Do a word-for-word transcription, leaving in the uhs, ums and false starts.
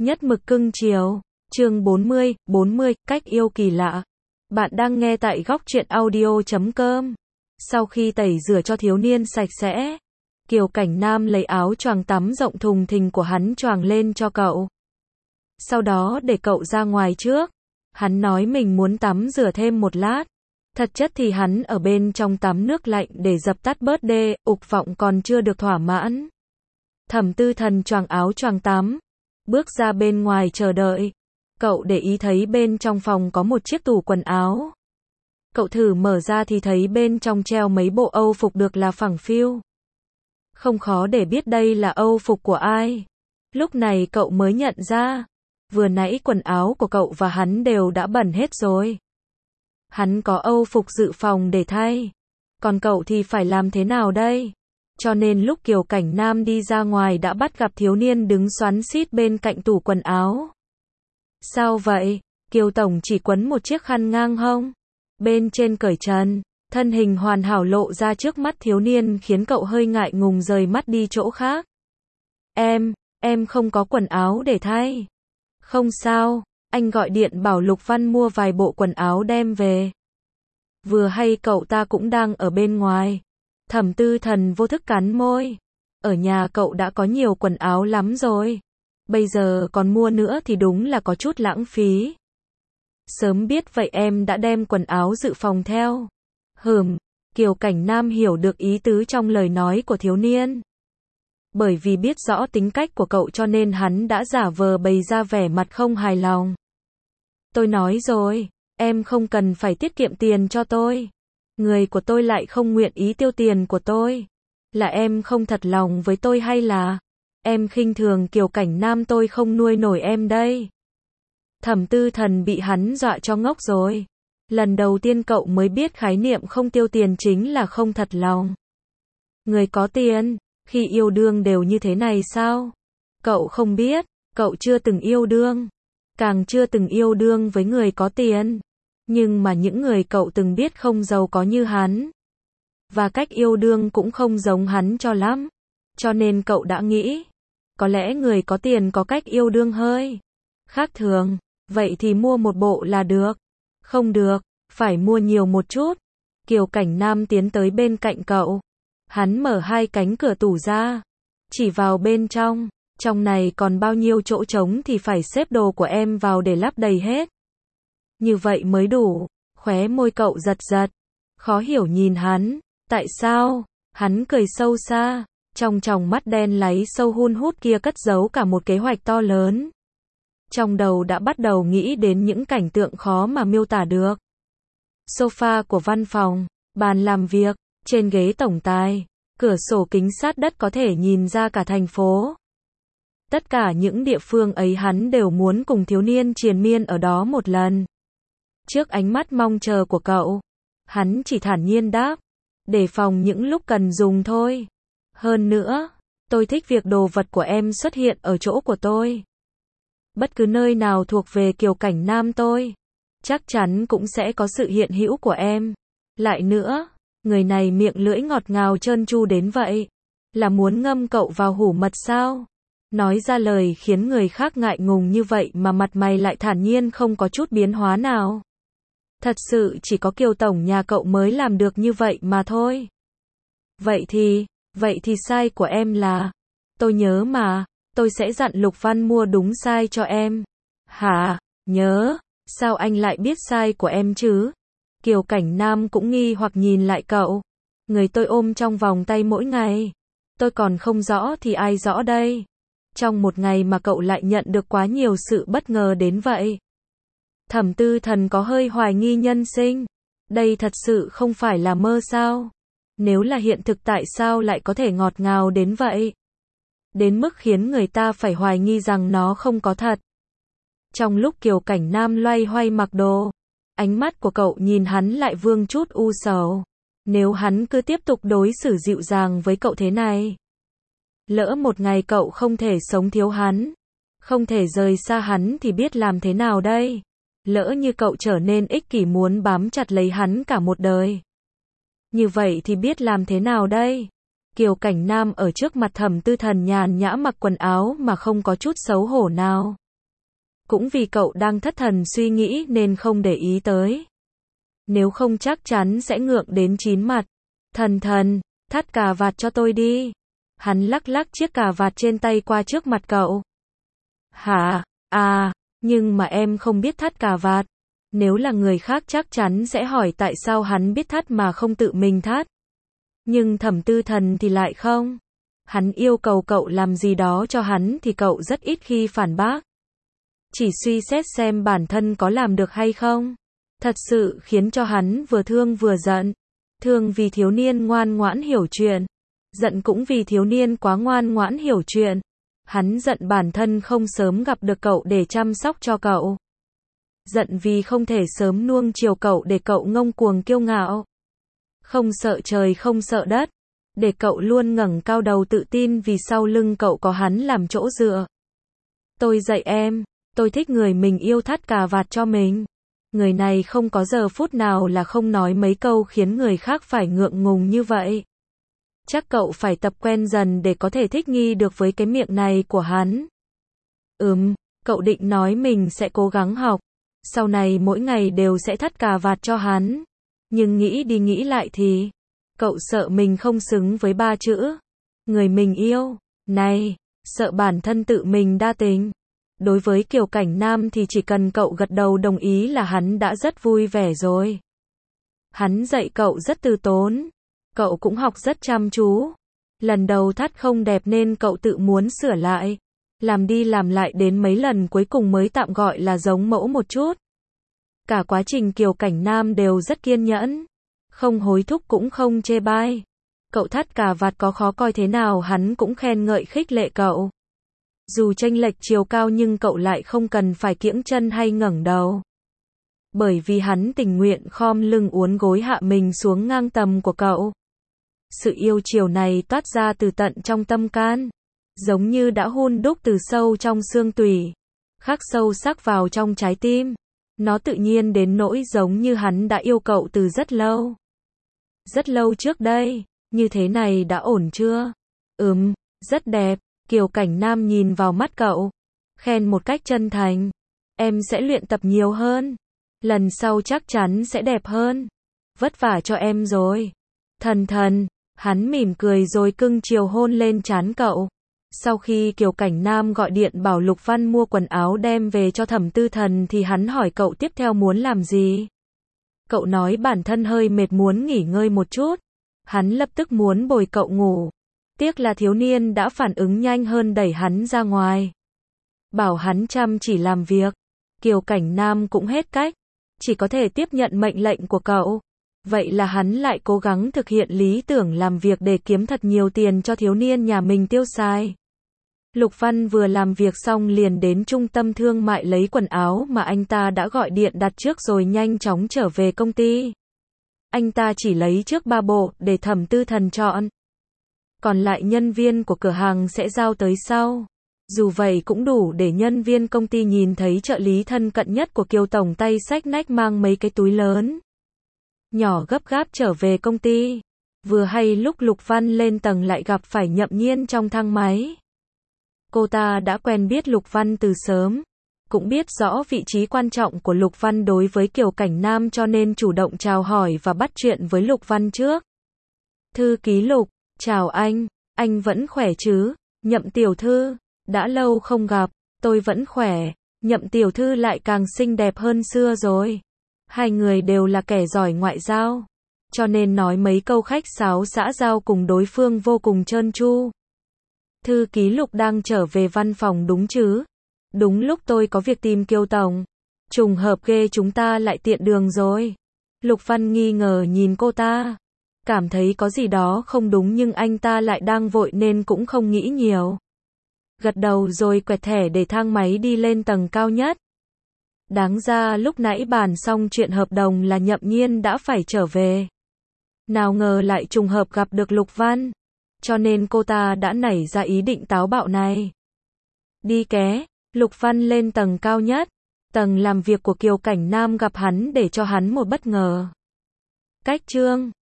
Nhất mực cưng chiều. Chương bốn mươi, bốn mươi, cách yêu kỳ lạ. Bạn đang nghe tại góc truyện audio chấm com. Sau khi tẩy rửa cho thiếu niên sạch sẽ, Kiều Cảnh Nam lấy áo choàng tắm rộng thùng thình của hắn choàng lên cho cậu. Sau đó để cậu ra ngoài trước. Hắn nói mình muốn tắm rửa thêm một lát. Thật chất thì hắn ở bên trong tắm nước lạnh để dập tắt bớt đê, ục vọng còn chưa được thỏa mãn. Thẩm Tư Thần choàng áo choàng tắm, bước ra bên ngoài chờ đợi. Cậu để ý thấy bên trong phòng có một chiếc tủ quần áo. Cậu thử mở ra thì thấy bên trong treo mấy bộ âu phục được là phẳng phiu. Không khó để biết đây là âu phục của ai. Lúc này cậu mới nhận ra, vừa nãy quần áo của cậu và hắn đều đã bẩn hết rồi. Hắn có âu phục dự phòng để thay, còn cậu thì phải làm thế nào đây? Cho nên lúc Kiều Cảnh Nam đi ra ngoài đã bắt gặp thiếu niên đứng xoắn xít bên cạnh tủ quần áo. Sao vậy? Kiều Tổng chỉ quấn một chiếc khăn ngang hông, bên trên cởi trần, thân hình hoàn hảo lộ ra trước mắt thiếu niên khiến cậu hơi ngại ngùng rời mắt đi chỗ khác. Em, em không có quần áo để thay. Không sao, anh gọi điện bảo Lục Văn mua vài bộ quần áo đem về. Vừa hay cậu ta cũng đang ở bên ngoài. Thẩm Tư Thần vô thức cắn môi. Ở nhà cậu đã có nhiều quần áo lắm rồi. Bây giờ còn mua nữa thì đúng là có chút lãng phí. Sớm biết vậy em đã đem quần áo dự phòng theo. Hừm, Kiều Cảnh Nam hiểu được ý tứ trong lời nói của thiếu niên. Bởi vì biết rõ tính cách của cậu cho nên hắn đã giả vờ bày ra vẻ mặt không hài lòng. Tôi nói rồi, em không cần phải tiết kiệm tiền cho tôi. Người của tôi lại không nguyện ý tiêu tiền của tôi. Là em không thật lòng với tôi hay là em khinh thường Kiều Cảnh Nam, tôi không nuôi nổi em đây. Thẩm Tư Thần bị hắn dọa cho ngốc rồi. Lần đầu tiên cậu mới biết khái niệm không tiêu tiền chính là không thật lòng. Người có tiền, khi yêu đương đều như thế này sao? Cậu không biết, cậu chưa từng yêu đương. Càng chưa từng yêu đương với người có tiền. Nhưng mà những người cậu từng biết không giàu có như hắn. Và cách yêu đương cũng không giống hắn cho lắm. Cho nên cậu đã nghĩ, có lẽ người có tiền có cách yêu đương hơi khác thường. Vậy thì mua một bộ là được. Không được, phải mua nhiều một chút. Kiều Cảnh Nam tiến tới bên cạnh cậu. Hắn mở hai cánh cửa tủ ra. Chỉ vào bên trong. Trong này còn bao nhiêu chỗ trống thì phải xếp đồ của em vào để lắp đầy hết. Như vậy mới đủ. Khóe môi cậu giật giật. Khó hiểu nhìn hắn. Tại sao? Hắn cười sâu xa. Trong tròng mắt đen láy sâu hun hút kia cất giấu cả một kế hoạch to lớn. Trong đầu đã bắt đầu nghĩ đến những cảnh tượng khó mà miêu tả được. Sofa của văn phòng, bàn làm việc, trên ghế tổng tài, cửa sổ kính sát đất có thể nhìn ra cả thành phố. Tất cả những địa phương ấy hắn đều muốn cùng thiếu niên triền miên ở đó một lần. Trước ánh mắt mong chờ của cậu, hắn chỉ thản nhiên đáp, để phòng những lúc cần dùng thôi. Hơn nữa, tôi thích việc đồ vật của em xuất hiện ở chỗ của tôi. Bất cứ nơi nào thuộc về Kiều Cảnh Nam tôi, chắc chắn cũng sẽ có sự hiện hữu của em. Lại nữa, người này miệng lưỡi ngọt ngào trơn tru đến vậy, là muốn ngâm cậu vào hủ mật sao? Nói ra lời khiến người khác ngại ngùng như vậy mà mặt mày lại thản nhiên không có chút biến hóa nào. Thật sự chỉ có Kiều Tổng nhà cậu mới làm được như vậy mà thôi. Vậy thì, vậy thì size của em là, tôi nhớ mà, tôi sẽ dặn Lục Văn mua đúng size cho em. Hả? Nhớ? Sao anh lại biết size của em chứ? Kiều Cảnh Nam cũng nghi hoặc nhìn lại cậu. Người tôi ôm trong vòng tay mỗi ngày. Tôi còn không rõ thì ai rõ đây? Trong một ngày mà cậu lại nhận được quá nhiều sự bất ngờ đến vậy. Thẩm Tư Thần có hơi hoài nghi nhân sinh. Đây thật sự không phải là mơ sao? Nếu là hiện thực tại sao lại có thể ngọt ngào đến vậy? Đến mức khiến người ta phải hoài nghi rằng nó không có thật. Trong lúc Kiều Cảnh Nam loay hoay mặc đồ, ánh mắt của cậu nhìn hắn lại vương chút u sầu. Nếu hắn cứ tiếp tục đối xử dịu dàng với cậu thế này, lỡ một ngày cậu không thể sống thiếu hắn, không thể rời xa hắn thì biết làm thế nào đây? Lỡ như cậu trở nên ích kỷ muốn bám chặt lấy hắn cả một đời, như vậy thì biết làm thế nào đây? Kiều Cảnh Nam ở trước mặt Thẩm Tư Thần nhàn nhã mặc quần áo mà không có chút xấu hổ nào. Cũng vì cậu đang thất thần suy nghĩ nên không để ý tới. Nếu không chắc chắn sẽ ngượng đến chín mặt. Thần thần, thắt cà vạt cho tôi đi. Hắn lắc lắc chiếc cà vạt trên tay qua trước mặt cậu. Hả? À, nhưng mà em không biết thắt cà vạt. Nếu là người khác chắc chắn sẽ hỏi tại sao hắn biết thắt mà không tự mình thắt. Nhưng Thẩm Tư Thần thì lại không. Hắn yêu cầu cậu làm gì đó cho hắn thì cậu rất ít khi phản bác. Chỉ suy xét xem bản thân có làm được hay không. Thật sự khiến cho hắn vừa thương vừa giận. Thương vì thiếu niên ngoan ngoãn hiểu chuyện. Giận cũng vì thiếu niên quá ngoan ngoãn hiểu chuyện. Hắn giận bản thân không sớm gặp được cậu để chăm sóc cho cậu. Giận vì không thể sớm nuông chiều cậu để cậu ngông cuồng kiêu ngạo. Không sợ trời không sợ đất. Để cậu luôn ngẩng cao đầu tự tin vì sau lưng cậu có hắn làm chỗ dựa. Tôi dạy em, tôi thích người mình yêu thắt cà vạt cho mình. Người này không có giờ phút nào là không nói mấy câu khiến người khác phải ngượng ngùng như vậy. Chắc cậu phải tập quen dần để có thể thích nghi được với cái miệng này của hắn. Ừm, cậu định nói mình sẽ cố gắng học. Sau này mỗi ngày đều sẽ thắt cà vạt cho hắn. Nhưng nghĩ đi nghĩ lại thì, cậu sợ mình không xứng với ba chữ. Người mình yêu, này, sợ bản thân tự mình đa tình. Đối với Kiều Cảnh Nam thì chỉ cần cậu gật đầu đồng ý là hắn đã rất vui vẻ rồi. Hắn dạy cậu rất từ tốn. Cậu cũng học rất chăm chú. Lần đầu thắt không đẹp nên cậu tự muốn sửa lại. Làm đi làm lại đến mấy lần cuối cùng mới tạm gọi là giống mẫu một chút. Cả quá trình Kiều Cảnh Nam đều rất kiên nhẫn. Không hối thúc cũng không chê bai. Cậu thắt cà vạt có khó coi thế nào hắn cũng khen ngợi khích lệ cậu. Dù chênh lệch chiều cao nhưng cậu lại không cần phải kiễng chân hay ngẩng đầu. Bởi vì hắn tình nguyện khom lưng uốn gối hạ mình xuống ngang tầm của cậu. Sự yêu chiều này toát ra từ tận trong tâm can. Giống như đã hun đúc từ sâu trong xương tủy. Khắc sâu sắc vào trong trái tim. Nó tự nhiên đến nỗi giống như hắn đã yêu cậu từ rất lâu. Rất lâu trước đây, như thế này đã ổn chưa? Ừm, rất đẹp. Kiều Cảnh Nam nhìn vào mắt cậu. Khen một cách chân thành. Em sẽ luyện tập nhiều hơn. Lần sau chắc chắn sẽ đẹp hơn. Vất vả cho em rồi. Thần thần, hắn mỉm cười rồi cưng chiều hôn lên trán cậu. Sau khi Kiều Cảnh Nam gọi điện bảo Lục Văn mua quần áo đem về cho Thẩm Tư Thần thì hắn hỏi cậu tiếp theo muốn làm gì. Cậu nói bản thân hơi mệt muốn nghỉ ngơi một chút. Hắn lập tức muốn bồi cậu ngủ. Tiếc là thiếu niên đã phản ứng nhanh hơn đẩy hắn ra ngoài. Bảo hắn chăm chỉ làm việc. Kiều Cảnh Nam cũng hết cách. Chỉ có thể tiếp nhận mệnh lệnh của cậu. Vậy là hắn lại cố gắng thực hiện lý tưởng làm việc để kiếm thật nhiều tiền cho thiếu niên nhà mình tiêu xài. Lục Văn vừa làm việc xong liền đến trung tâm thương mại lấy quần áo mà anh ta đã gọi điện đặt trước rồi nhanh chóng trở về công ty. Anh ta chỉ lấy trước ba bộ để Thẩm Tư Thần chọn. Còn lại nhân viên của cửa hàng sẽ giao tới sau. Dù vậy cũng đủ để nhân viên công ty nhìn thấy trợ lý thân cận nhất của Kiều Tổng tay xách nách mang mấy cái túi lớn. Nhỏ gấp gáp trở về công ty. Vừa hay lúc Lục Văn lên tầng lại gặp phải Nhậm Nhiên trong thang máy. Cô ta đã quen biết Lục Văn từ sớm. Cũng biết rõ vị trí quan trọng của Lục Văn đối với Kiều Cảnh Nam cho nên chủ động chào hỏi và bắt chuyện với Lục Văn trước. Thư ký Lục, chào anh, anh vẫn khỏe chứ? Nhậm tiểu thư, đã lâu không gặp, tôi vẫn khỏe. Nhậm tiểu thư lại càng xinh đẹp hơn xưa rồi. Hai người đều là kẻ giỏi ngoại giao, cho nên nói mấy câu khách sáo xã giao cùng đối phương vô cùng trơn tru. Thư ký Lục đang trở về văn phòng đúng chứ? Đúng lúc tôi có việc tìm Kiều Tổng. Trùng hợp ghê chúng ta lại tiện đường rồi. Lục Văn nghi ngờ nhìn cô ta. Cảm thấy có gì đó không đúng nhưng anh ta lại đang vội nên cũng không nghĩ nhiều. Gật đầu rồi quẹt thẻ để thang máy đi lên tầng cao nhất. Đáng ra lúc nãy bàn xong chuyện hợp đồng là Nhậm Nhiên đã phải trở về. Nào ngờ lại trùng hợp gặp được Lục Văn. Cho nên cô ta đã nảy ra ý định táo bạo này. Đi ké, Lục Văn lên tầng cao nhất. Tầng làm việc của Kiều Cảnh Nam gặp hắn để cho hắn một bất ngờ. Cách chương